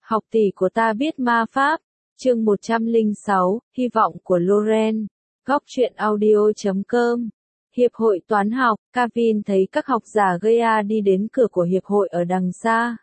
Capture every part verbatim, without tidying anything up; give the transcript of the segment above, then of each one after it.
Học tỷ của ta biết ma pháp. Chương một trăm lẻ sáu, hy vọng của Loren. Góc truyện audio chấm com. Hiệp hội toán học, Kavin thấy các học giả Gaia đi đến cửa của hiệp hội ở đằng xa.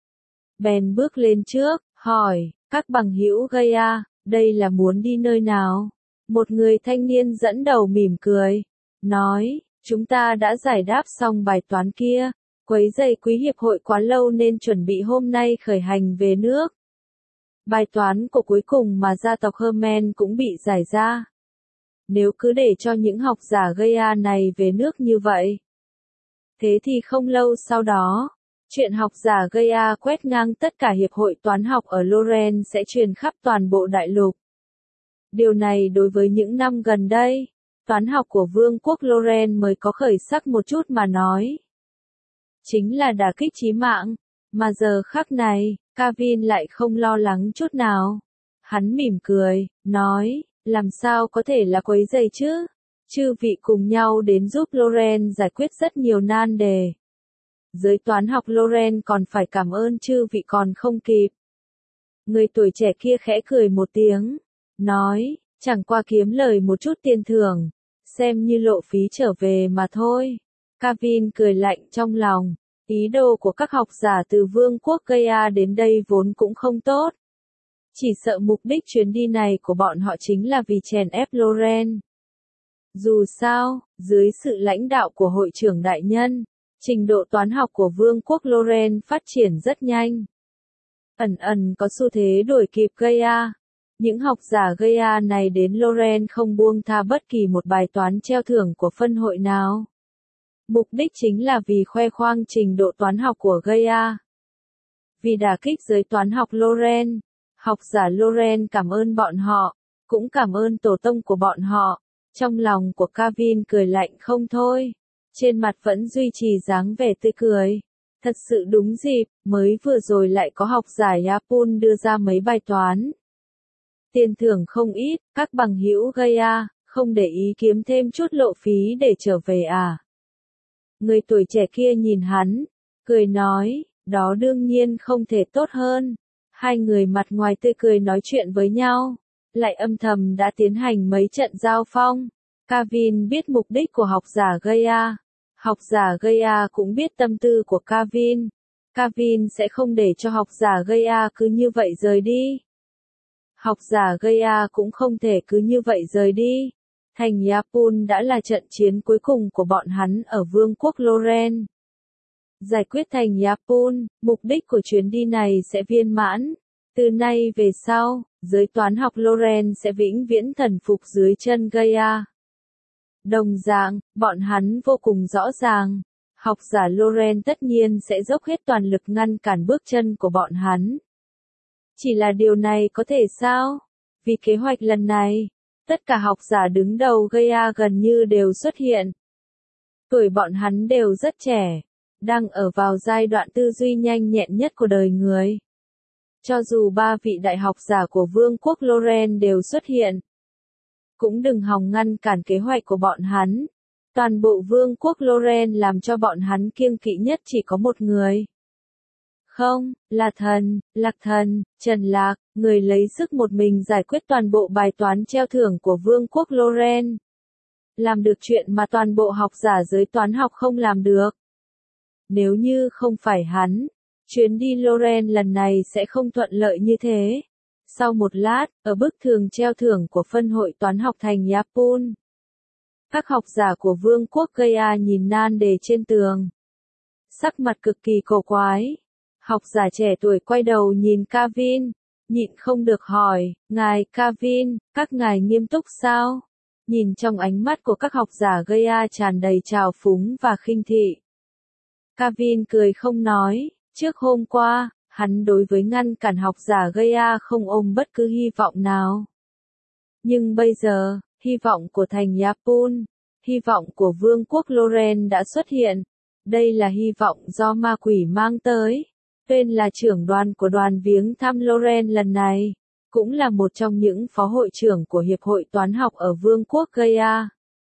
Bèn bước lên trước, hỏi, các bằng hữu Gaia, đây là muốn đi nơi nào? Một người thanh niên dẫn đầu mỉm cười, nói, chúng ta đã giải đáp xong bài toán kia, quấy rầy quý hiệp hội quá lâu nên chuẩn bị hôm nay khởi hành về nước. Bài toán của cuối cùng mà gia tộc Hermen cũng bị giải ra. Nếu cứ để cho những học giả Gaia này về nước như vậy, thế thì không lâu sau đó, chuyện học giả Gaia quét ngang tất cả hiệp hội toán học ở Loren sẽ truyền khắp toàn bộ đại lục. Điều này đối với những năm gần đây, toán học của Vương quốc Loren mới có khởi sắc một chút mà nói. Chính là đả kích chí mạng, mà giờ khắc này, Kavin lại không lo lắng chút nào. Hắn mỉm cười, nói, làm sao có thể là quấy rầy chứ? Chư vị cùng nhau đến giúp Loren giải quyết rất nhiều nan đề. Giới toán học Loren còn phải cảm ơn chư vị còn không kịp. Người tuổi trẻ kia khẽ cười một tiếng, nói, chẳng qua kiếm lời một chút tiền thưởng, xem như lộ phí trở về mà thôi. Kavin cười lạnh trong lòng, ý đồ của các học giả từ Vương quốc Gaia đến đây vốn cũng không tốt. Chỉ sợ mục đích chuyến đi này của bọn họ chính là vì chèn ép Loren. Dù sao, dưới sự lãnh đạo của hội trưởng đại nhân, trình độ toán học của Vương quốc Loren phát triển rất nhanh. Ẩn ẩn có xu thế đuổi kịp Gaia. Những học giả Gaia này đến Loren không buông tha bất kỳ một bài toán treo thưởng của phân hội nào. Mục đích chính là vì khoe khoang trình độ toán học của Gaia. Vì đả kích giới toán học Loren, học giả Loren cảm ơn bọn họ, cũng cảm ơn tổ tông của bọn họ. Trong lòng của Kavin cười lạnh không thôi, trên mặt vẫn duy trì dáng vẻ tươi cười. Thật sự đúng dịp, mới vừa rồi lại có học giả Yapun đưa ra mấy bài toán. Tiền thưởng không ít, các bằng hữu Gaia, không để ý kiếm thêm chút lộ phí để trở về à? Người tuổi trẻ kia nhìn hắn, cười nói, đó đương nhiên không thể tốt hơn. Hai người mặt ngoài tươi cười nói chuyện với nhau, lại âm thầm đã tiến hành mấy trận giao phong. Kavin biết mục đích của học giả Gaia. Học giả Gaia cũng biết tâm tư của Kavin. Kavin sẽ không để cho học giả Gaia cứ như vậy rời đi. Học giả Gaia cũng không thể cứ như vậy rời đi. Thành Yapun đã là trận chiến cuối cùng của bọn hắn ở Vương quốc Loren. Giải quyết thành Yapun, mục đích của chuyến đi này sẽ viên mãn. Từ nay về sau, giới toán học Loren sẽ vĩnh viễn thần phục dưới chân Gaia. Đồng dạng, bọn hắn vô cùng rõ ràng. Học giả Loren tất nhiên sẽ dốc hết toàn lực ngăn cản bước chân của bọn hắn. Chỉ là điều này có thể sao? Vì kế hoạch lần này, tất cả học giả đứng đầu Gaia gần như đều xuất hiện. Tuổi bọn hắn đều rất trẻ, đang ở vào giai đoạn tư duy nhanh nhẹn nhất của đời người. Cho dù ba vị đại học giả của Vương quốc Loren đều xuất hiện, cũng đừng hòng ngăn cản kế hoạch của bọn hắn. Toàn bộ Vương quốc Loren làm cho bọn hắn kiêng kỵ nhất chỉ có một người. Không, là thần, Lạc Thần, Trần Lạc, người lấy sức một mình giải quyết toàn bộ bài toán treo thưởng của Vương quốc Loren. Làm được chuyện mà toàn bộ học giả giới toán học không làm được. Nếu như không phải hắn, chuyến đi Loren lần này sẽ không thuận lợi như thế. Sau một lát, ở bức tường treo thưởng của phân hội toán học thành Yapun, các học giả của Vương quốc Gaia nhìn nan đề trên tường. Sắc mặt cực kỳ cổ quái. Học giả trẻ tuổi quay đầu nhìn Kavin, nhịn không được hỏi, ngài Kavin, các ngài nghiêm túc sao? Nhìn trong ánh mắt của các học giả Gaia tràn đầy trào phúng và khinh thị. Kavin cười không nói, trước hôm qua, hắn đối với ngăn cản học giả Gaia không ôm bất cứ hy vọng nào. Nhưng bây giờ, hy vọng của thành Yapun, hy vọng của Vương quốc Loren đã xuất hiện. Đây là hy vọng do ma quỷ mang tới. Tên là trưởng đoàn của đoàn viếng thăm Loren lần này, cũng là một trong những phó hội trưởng của Hiệp hội Toán học ở Vương quốc Gaia.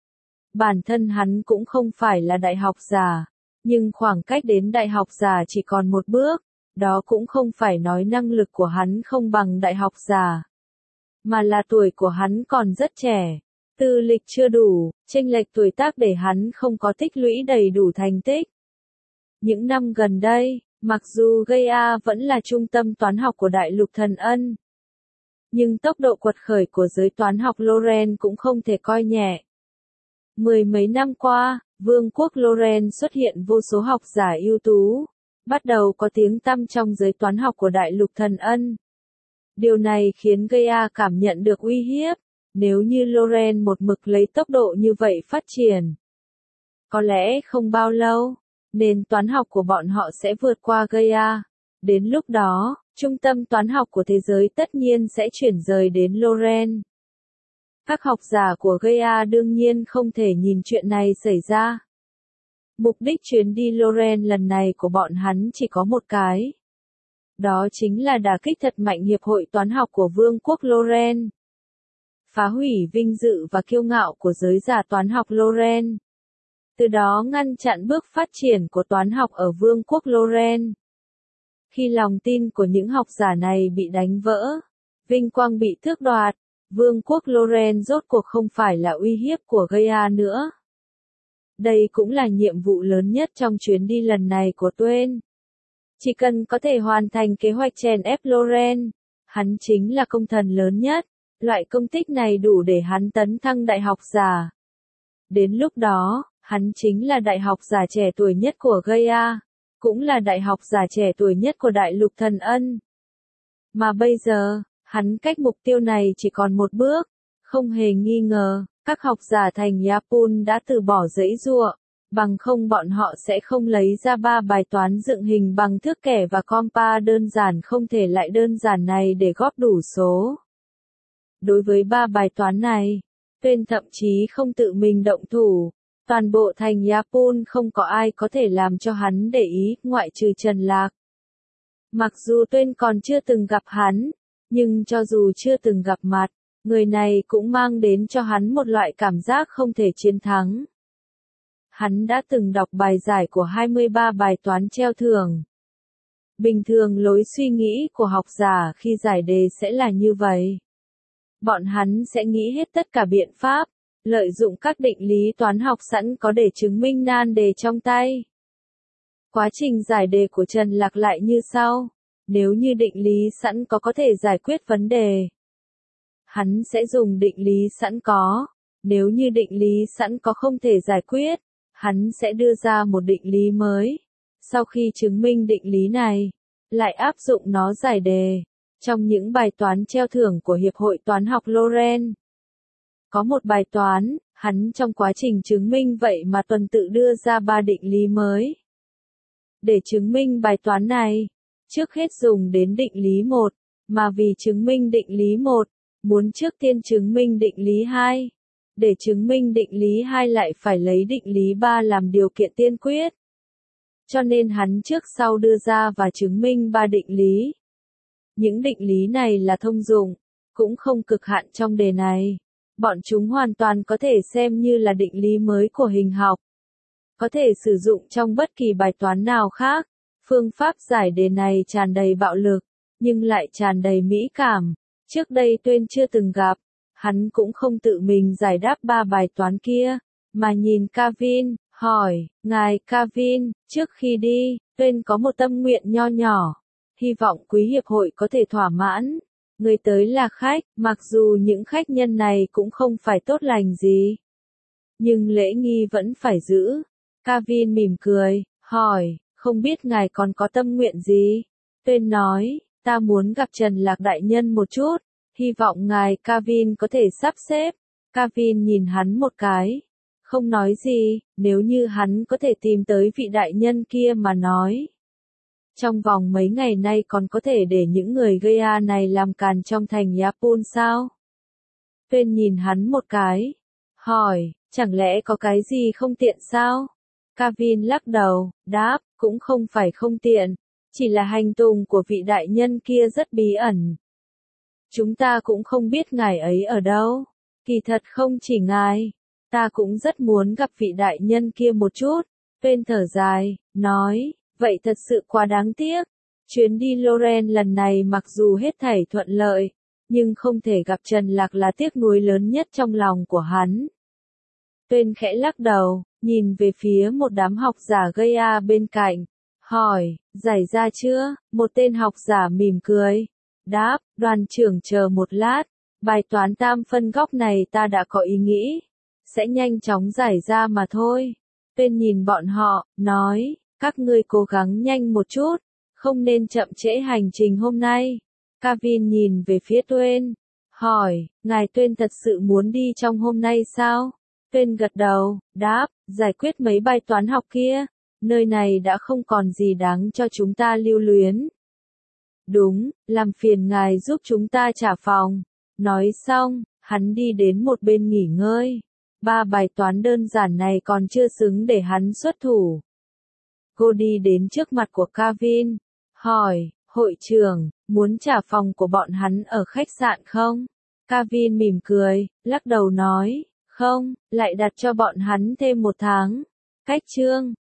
Bản thân hắn cũng không phải là đại học giả, nhưng khoảng cách đến đại học giả chỉ còn một bước. Đó cũng không phải nói năng lực của hắn không bằng đại học giả, mà là tuổi của hắn còn rất trẻ, tư lịch chưa đủ, chênh lệch tuổi tác để hắn không có tích lũy đầy đủ thành tích. Những năm gần đây, mặc dù Gaia vẫn là trung tâm toán học của đại lục thần ân, nhưng tốc độ quật khởi của giới toán học Loren cũng không thể coi nhẹ. Mười mấy năm qua, vương quốc Loren xuất hiện vô số học giả ưu tú, bắt đầu có tiếng tăm trong giới toán học của đại lục thần ân. Điều này khiến Gaia cảm nhận được uy hiếp, nếu như Loren một mực lấy tốc độ như vậy phát triển. Có lẽ không bao lâu, nền toán học của bọn họ sẽ vượt qua Gaia. Đến lúc đó, trung tâm toán học của thế giới tất nhiên sẽ chuyển rời đến Loren. Các học giả của Gaia đương nhiên không thể nhìn chuyện này xảy ra. Mục đích chuyến đi Loren lần này của bọn hắn chỉ có một cái. Đó chính là đả kích thật mạnh Hiệp hội Toán học của Vương quốc Loren. Phá hủy vinh dự và kiêu ngạo của giới giả toán học Loren. Từ đó ngăn chặn bước phát triển của toán học ở Vương quốc Loren. Khi lòng tin của những học giả này bị đánh vỡ, vinh quang bị tước đoạt, Vương quốc Loren rốt cuộc không phải là uy hiếp của Gaia nữa. Đây cũng là nhiệm vụ lớn nhất trong chuyến đi lần này của Twain. Chỉ cần có thể hoàn thành kế hoạch chèn ép Loren, hắn chính là công thần lớn nhất. Loại công tích này đủ để hắn tấn thăng đại học giả. Đến lúc đó, hắn chính là đại học giả trẻ tuổi nhất của Gaia, cũng là đại học giả trẻ tuổi nhất của đại lục thần ân. Mà bây giờ, hắn cách mục tiêu này chỉ còn một bước. Không hề nghi ngờ, các học giả thành Yapun đã từ bỏ giãy giụa, bằng không bọn họ sẽ không lấy ra ba bài toán dựng hình bằng thước kẻ và compa đơn giản không thể lại đơn giản này để góp đủ số. Đối với ba bài toán này, Twain thậm chí không tự mình động thủ, toàn bộ thành Yapun không có ai có thể làm cho hắn để ý, ngoại trừ Trần Lạc. Mặc dù Twain còn chưa từng gặp hắn, nhưng cho dù chưa từng gặp mặt, người này cũng mang đến cho hắn một loại cảm giác không thể chiến thắng. Hắn đã từng đọc bài giải của hai mươi ba bài toán treo thưởng. Bình thường lối suy nghĩ của học giả khi giải đề sẽ là như vậy. Bọn hắn sẽ nghĩ hết tất cả biện pháp, lợi dụng các định lý toán học sẵn có để chứng minh nan đề trong tay. Quá trình giải đề của Trần Lạc lại như sau. Nếu như định lý sẵn có có thể giải quyết vấn đề, hắn sẽ dùng định lý sẵn có. Nếu như định lý sẵn có không thể giải quyết, hắn sẽ đưa ra một định lý mới. Sau khi chứng minh định lý này, lại áp dụng nó giải đề. Trong những bài toán treo thưởng của Hiệp hội Toán học Loren, có một bài toán, hắn trong quá trình chứng minh vậy mà tuần tự đưa ra ba định lý mới. Để chứng minh bài toán này, trước hết dùng đến định lý một, mà vì chứng minh định lý một, muốn trước tiên chứng minh định lý hai. Để chứng minh định lý hai lại phải lấy định lý ba làm điều kiện tiên quyết. Cho nên hắn trước sau đưa ra và chứng minh ba định lý. Những định lý này là thông dụng, cũng không cực hạn trong đề này. Bọn chúng hoàn toàn có thể xem như là định lý mới của hình học. Có thể sử dụng trong bất kỳ bài toán nào khác. Phương pháp giải đề này tràn đầy bạo lực, nhưng lại tràn đầy mỹ cảm. Trước đây Twain chưa từng gặp, hắn cũng không tự mình giải đáp ba bài toán kia, mà nhìn Kavin, hỏi, ngài Kavin, trước khi đi, Twain có một tâm nguyện nho nhỏ. Hy vọng quý hiệp hội có thể thỏa mãn. Người tới là khách, mặc dù những khách nhân này cũng không phải tốt lành gì. Nhưng lễ nghi vẫn phải giữ. Kavin mỉm cười, hỏi, không biết ngài còn có tâm nguyện gì? Twain nói, ta muốn gặp Trần Lạc đại nhân một chút. Hy vọng ngài Kavin có thể sắp xếp. Kavin nhìn hắn một cái. Không nói gì, nếu như hắn có thể tìm tới vị đại nhân kia mà nói. Trong vòng mấy ngày nay còn có thể để những người Gaia này làm càn trong thành Yapun sao? Twain nhìn hắn một cái. Hỏi, chẳng lẽ có cái gì không tiện sao? Kavin lắc đầu, đáp, cũng không phải không tiện. Chỉ là hành tung của vị đại nhân kia rất bí ẩn. Chúng ta cũng không biết ngài ấy ở đâu. Kỳ thật không chỉ ngài. Ta cũng rất muốn gặp vị đại nhân kia một chút. Twain thở dài, nói. Vậy thật sự quá đáng tiếc. Chuyến đi Loren lần này mặc dù hết thảy thuận lợi, nhưng không thể gặp Trần Lạc là tiếc nuối lớn nhất trong lòng của hắn. Tuyên khẽ lắc đầu, nhìn về phía một đám học giả gây a bên cạnh, hỏi, giải ra chưa? Một tên học giả mỉm cười, đáp, đoàn trưởng chờ một lát, bài toán tam phân góc này ta đã có ý nghĩ, sẽ nhanh chóng giải ra mà thôi. Tuyên nhìn bọn họ, nói, các ngươi cố gắng nhanh một chút, không nên chậm trễ hành trình hôm nay. Kevin nhìn về phía Tuyên, hỏi, ngài Tuyên thật sự muốn đi trong hôm nay sao? Tuyên gật đầu, đáp, giải quyết mấy bài toán học kia, nơi này đã không còn gì đáng cho chúng ta lưu luyến. Đúng, làm phiền ngài giúp chúng ta trả phòng. Nói xong, hắn đi đến một bên nghỉ ngơi. Ba bài toán đơn giản này còn chưa xứng để hắn xuất thủ. Cô đi đến trước mặt của Kevin, hỏi, hội trưởng, muốn trả phòng của bọn hắn ở khách sạn không? Kevin mỉm cười, lắc đầu nói, không, lại đặt cho bọn hắn thêm một tháng. Cách chương